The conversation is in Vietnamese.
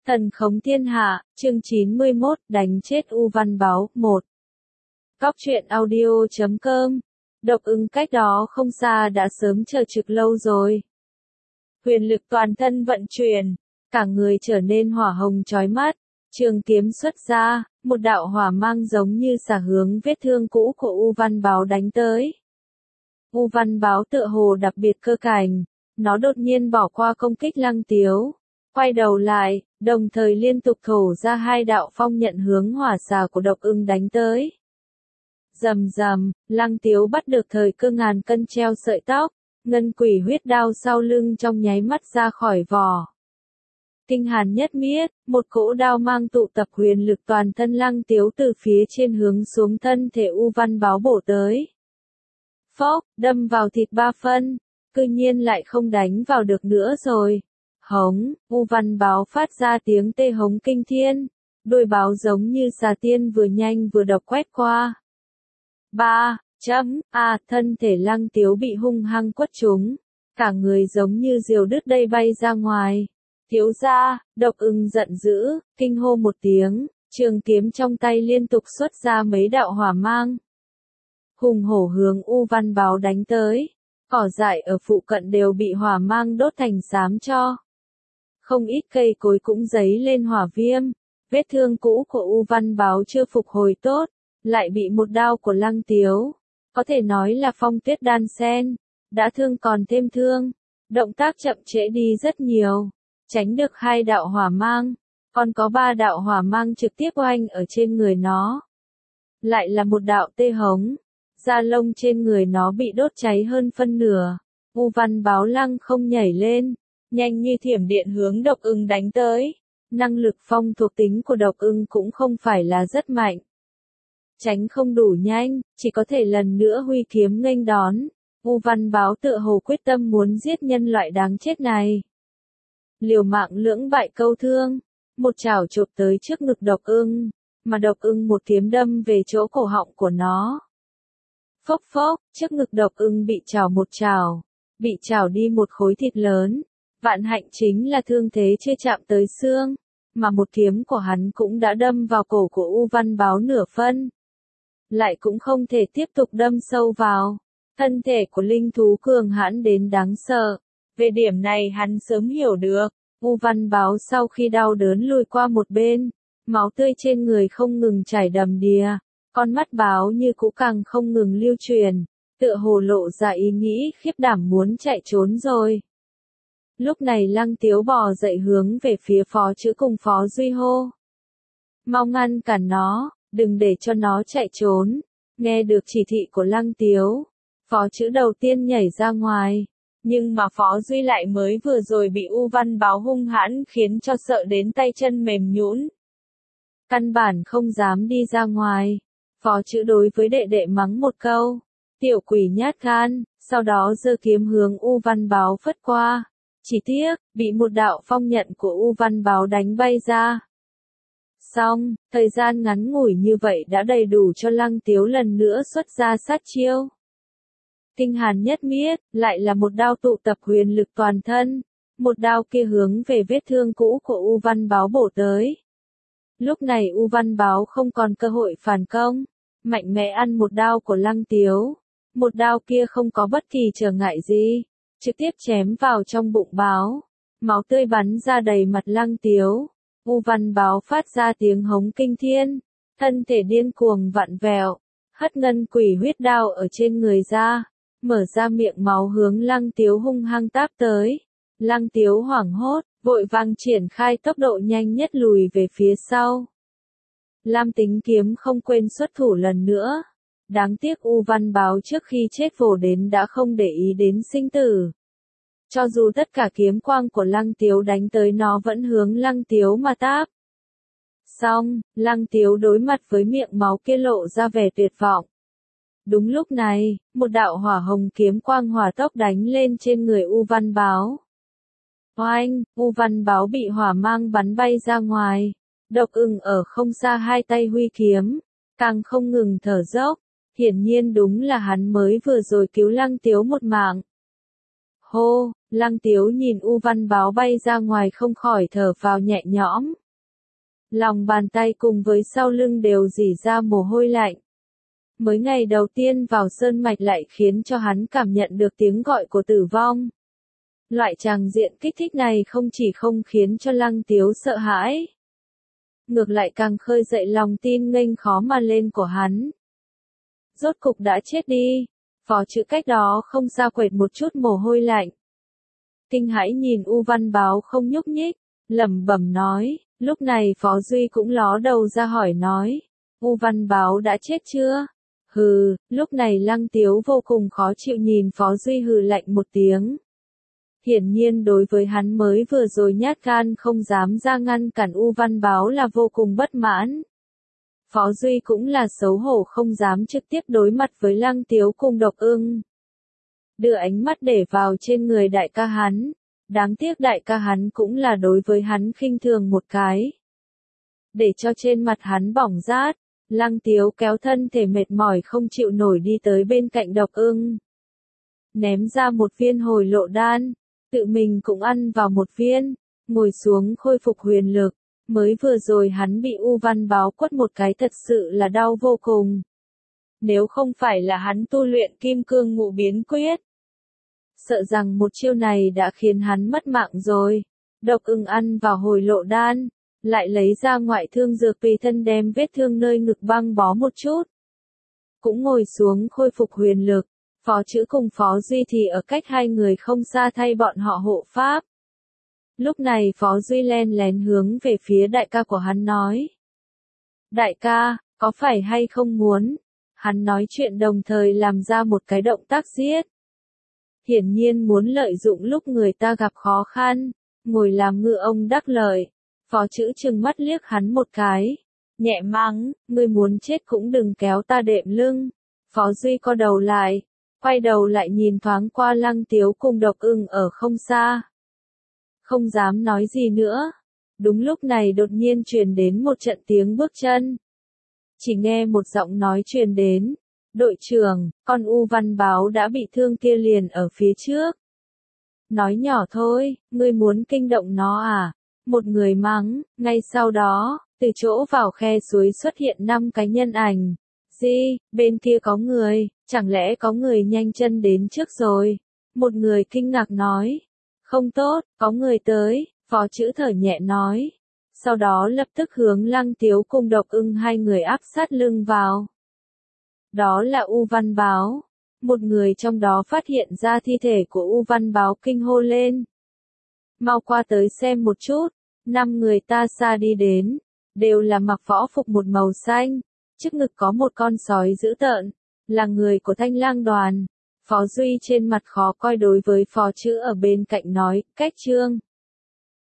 Thần khống thiên hạ, chương 91, đánh chết U Văn Báo, 1. Cóc truyện audio.com. Độc Ưng cách đó không xa đã sớm chờ trực lâu rồi. Huyền lực toàn thân vận chuyển, cả người trở nên hỏa hồng chói mắt, trường kiếm xuất ra, một đạo hỏa mang giống như xả hướng vết thương cũ của U Văn Báo đánh tới. U Văn Báo tựa hồ đặc biệt cơ cảnh, nó đột nhiên bỏ qua công kích Lăng Tiếu, quay đầu lại, đồng thời liên tục thổ ra hai đạo phong nhận hướng hỏa xà của Độc Ưng đánh tới. Rầm rầm, Lăng Tiếu bắt được thời cơ ngàn cân treo sợi tóc, ngân quỷ huyết đao sau lưng trong nháy mắt ra khỏi vỏ. Kinh hàn nhất miết, một cỗ đao mang tụ tập huyền lực toàn thân Lăng Tiếu từ phía trên hướng xuống thân thể U Văn Báo bổ tới. Phốc, đâm vào thịt ba phân, cư nhiên lại không đánh vào được nữa rồi. Hống, U Văn Báo phát ra tiếng tê hống kinh thiên, đuôi báo giống như xà tiên vừa nhanh vừa độc quét qua. Thân thể Lăng Tiếu bị hung hăng quất trúng, cả người giống như diều đứt dây bay ra ngoài. Thiếu gia, Độc Ưng giận dữ, kinh hô một tiếng, trường kiếm trong tay liên tục xuất ra mấy đạo hỏa mang. Hùng hổ hướng U Văn Báo đánh tới, cỏ dại ở phụ cận đều bị hỏa mang đốt thành xám cho. Không ít cây cối cũng dấy lên hỏa viêm, vết thương cũ của U Văn Báo chưa phục hồi tốt, lại bị một đao của Lăng Tiếu, có thể nói là phong tuyết đan sen, đã thương còn thêm thương, động tác chậm trễ đi rất nhiều, tránh được hai đạo hỏa mang, còn có ba đạo hỏa mang trực tiếp oanh ở trên người nó. Lại là một đạo tê hống, da lông trên người nó bị đốt cháy hơn phân nửa, U Văn Báo lăng không nhảy lên, nhanh như thiểm điện hướng Độc Ưng đánh tới. Năng lực phong thuộc tính của Độc Ưng cũng không phải là rất mạnh. Tránh không đủ nhanh, chỉ có thể lần nữa huy kiếm nghênh đón. U Văn Báo tựa hồ quyết tâm muốn giết nhân loại đáng chết này. Liều mạng lưỡng bại câu thương, một chảo chụp tới trước ngực Độc Ưng, mà Độc Ưng một kiếm đâm về chỗ cổ họng của nó. Phốc phốc, trước ngực Độc Ưng bị chảo một chảo, bị chảo đi một khối thịt lớn. Vạn hạnh chính là thương thế chưa chạm tới xương, mà một kiếm của hắn cũng đã đâm vào cổ của U Văn Báo nửa phân. Lại cũng không thể tiếp tục đâm sâu vào. Thân thể của linh thú cường hãn đến đáng sợ. Về điểm này hắn sớm hiểu được. U Văn Báo sau khi đau đớn lùi qua một bên, máu tươi trên người không ngừng chảy đầm đìa, con mắt báo như cũ càng không ngừng lưu truyền, tựa hồ lộ ra ý nghĩ khiếp đảm muốn chạy trốn rồi. Lúc này Lăng Tiếu bò dậy hướng về phía Phó Chữ cùng Phó Duy hô. Mau ngăn cản nó, đừng để cho nó chạy trốn. Nghe được chỉ thị của Lăng Tiếu, Phó Chữ đầu tiên nhảy ra ngoài, nhưng mà Phó Duy lại mới vừa rồi bị U Văn Báo hung hãn khiến cho sợ đến tay chân mềm nhũn. Căn bản không dám đi ra ngoài. Phó Chữ đối với đệ đệ mắng một câu, tiểu quỷ nhát gan, sau đó giơ kiếm hướng U Văn Báo phất qua. Chỉ tiếc, bị một đạo phong nhận của U Văn Báo đánh bay ra. Xong, thời gian ngắn ngủi như vậy đã đầy đủ cho Lăng Tiếu lần nữa xuất ra sát chiêu. Kinh hàn nhất miết, lại là một đao tụ tập huyền lực toàn thân, một đao kia hướng về vết thương cũ của U Văn Báo bổ tới. Lúc này U Văn Báo không còn cơ hội phản công, mạnh mẽ ăn một đao của Lăng Tiếu. Một đao kia không có bất kỳ trở ngại gì, trực tiếp chém vào trong bụng báo, máu tươi bắn ra đầy mặt Lăng Tiếu. U Văn Báo phát ra tiếng hống kinh thiên, thân thể điên cuồng vặn vẹo, hất ngân quỷ huyết đao ở trên người ra, mở ra miệng máu hướng Lăng Tiếu hung hăng táp tới. Lăng Tiếu hoảng hốt, vội vàng triển khai tốc độ nhanh nhất lùi về phía sau. Lam Tính kiếm không quên xuất thủ lần nữa. Đáng tiếc U Văn Báo trước khi chết vồ đến đã không để ý đến sinh tử. Cho dù tất cả kiếm quang của Lăng Tiếu đánh tới nó vẫn hướng Lăng Tiếu mà táp. Xong, Lăng Tiếu đối mặt với miệng máu kia lộ ra vẻ tuyệt vọng. Đúng lúc này, một đạo hỏa hồng kiếm quang hỏa tốc đánh lên trên người U Văn Báo. Oanh, U Văn Báo bị hỏa mang bắn bay ra ngoài. Độc Ưng ở không xa hai tay huy kiếm, càng không ngừng thở dốc. Hiển nhiên đúng là hắn mới vừa rồi cứu Lăng Tiếu một mạng. Hô, Lăng Tiếu nhìn U Văn Báo bay ra ngoài không khỏi thở phào nhẹ nhõm. Lòng bàn tay cùng với sau lưng đều rỉ ra mồ hôi lạnh. Mới ngày đầu tiên vào sơn mạch lại khiến cho hắn cảm nhận được tiếng gọi của tử vong. Loại tràng diện kích thích này không chỉ không khiến cho Lăng Tiếu sợ hãi, ngược lại càng khơi dậy lòng tin nghênh khó mà lên của hắn. Rốt cục đã chết đi, Phó Chữ cách đó không xa quệt một chút mồ hôi lạnh. Kinh hãi nhìn U Văn Báo không nhúc nhích, lẩm bẩm nói, lúc này Phó Duy cũng ló đầu ra hỏi nói, U Văn Báo đã chết chưa? Hừ, lúc này Lăng Tiếu vô cùng khó chịu nhìn Phó Duy hừ lạnh một tiếng. Hiển nhiên đối với hắn mới vừa rồi nhát gan không dám ra ngăn cản U Văn Báo là vô cùng bất mãn. Phó Duy cũng là xấu hổ không dám trực tiếp đối mặt với Lăng Tiếu cùng Độc Ưng. Đưa ánh mắt để vào trên người đại ca hắn. Đáng tiếc đại ca hắn cũng là đối với hắn khinh thường một cái. Để cho trên mặt hắn bỏng rát, Lăng Tiếu kéo thân thể mệt mỏi không chịu nổi đi tới bên cạnh Độc Ưng. Ném ra một viên hồi lộ đan, tự mình cũng ăn vào một viên, ngồi xuống khôi phục huyền lực. Mới vừa rồi hắn bị U Văn Báo quất một cái thật sự là đau vô cùng. Nếu không phải là hắn tu luyện Kim Cương Ngũ Biến Quyết, sợ rằng một chiêu này đã khiến hắn mất mạng rồi. Độc Ưng ăn vào hồi lộ đan, lại lấy ra ngoại thương dược tùy thân đem vết thương nơi ngực băng bó một chút. Cũng ngồi xuống khôi phục huyền lực, Phó Chữ cùng Phó Duy thì ở cách hai người không xa thay bọn họ hộ pháp. Lúc này Phó Duy len lén hướng về phía đại ca của hắn nói. Đại ca, có phải hay không muốn? Hắn nói chuyện đồng thời làm ra một cái động tác giết. Hiển nhiên muốn lợi dụng lúc người ta gặp khó khăn, ngồi làm ngựa ông đắc lợi. Phó Chữ trừng mắt liếc hắn một cái. Nhẹ mắng, ngươi muốn chết cũng đừng kéo ta đệm lưng. Phó Duy co đầu lại, quay đầu lại nhìn thoáng qua Lăng Tiếu cùng Độc Ưng ở không xa. Không dám nói gì nữa. Đúng lúc này đột nhiên truyền đến một trận tiếng bước chân. Chỉ nghe một giọng nói truyền đến. Đội trưởng, con U Văn Báo đã bị thương kia liền ở phía trước. Nói nhỏ thôi, ngươi muốn kinh động nó à? Một người mắng, ngay sau đó, từ chỗ vào khe suối xuất hiện 5 cái nhân ảnh. Gì, bên kia có người, chẳng lẽ có người nhanh chân đến trước rồi? Một người kinh ngạc nói. Không tốt, có người tới, Phó Chữ thở nhẹ nói. Sau đó lập tức hướng Lăng Tiếu cùng Độc Ưng hai người áp sát lưng vào. Đó là U Văn Báo. Một người trong đó phát hiện ra thi thể của U Văn Báo kinh hô lên. Mau qua tới xem một chút. 5 người ta xa đi đến, đều là mặc võ phục một màu xanh, trước ngực có một con sói dữ tợn, là người của Thanh Lang đoàn. Phó Duy trên mặt khó coi đối với Phó Chữ ở bên cạnh nói, cách trương.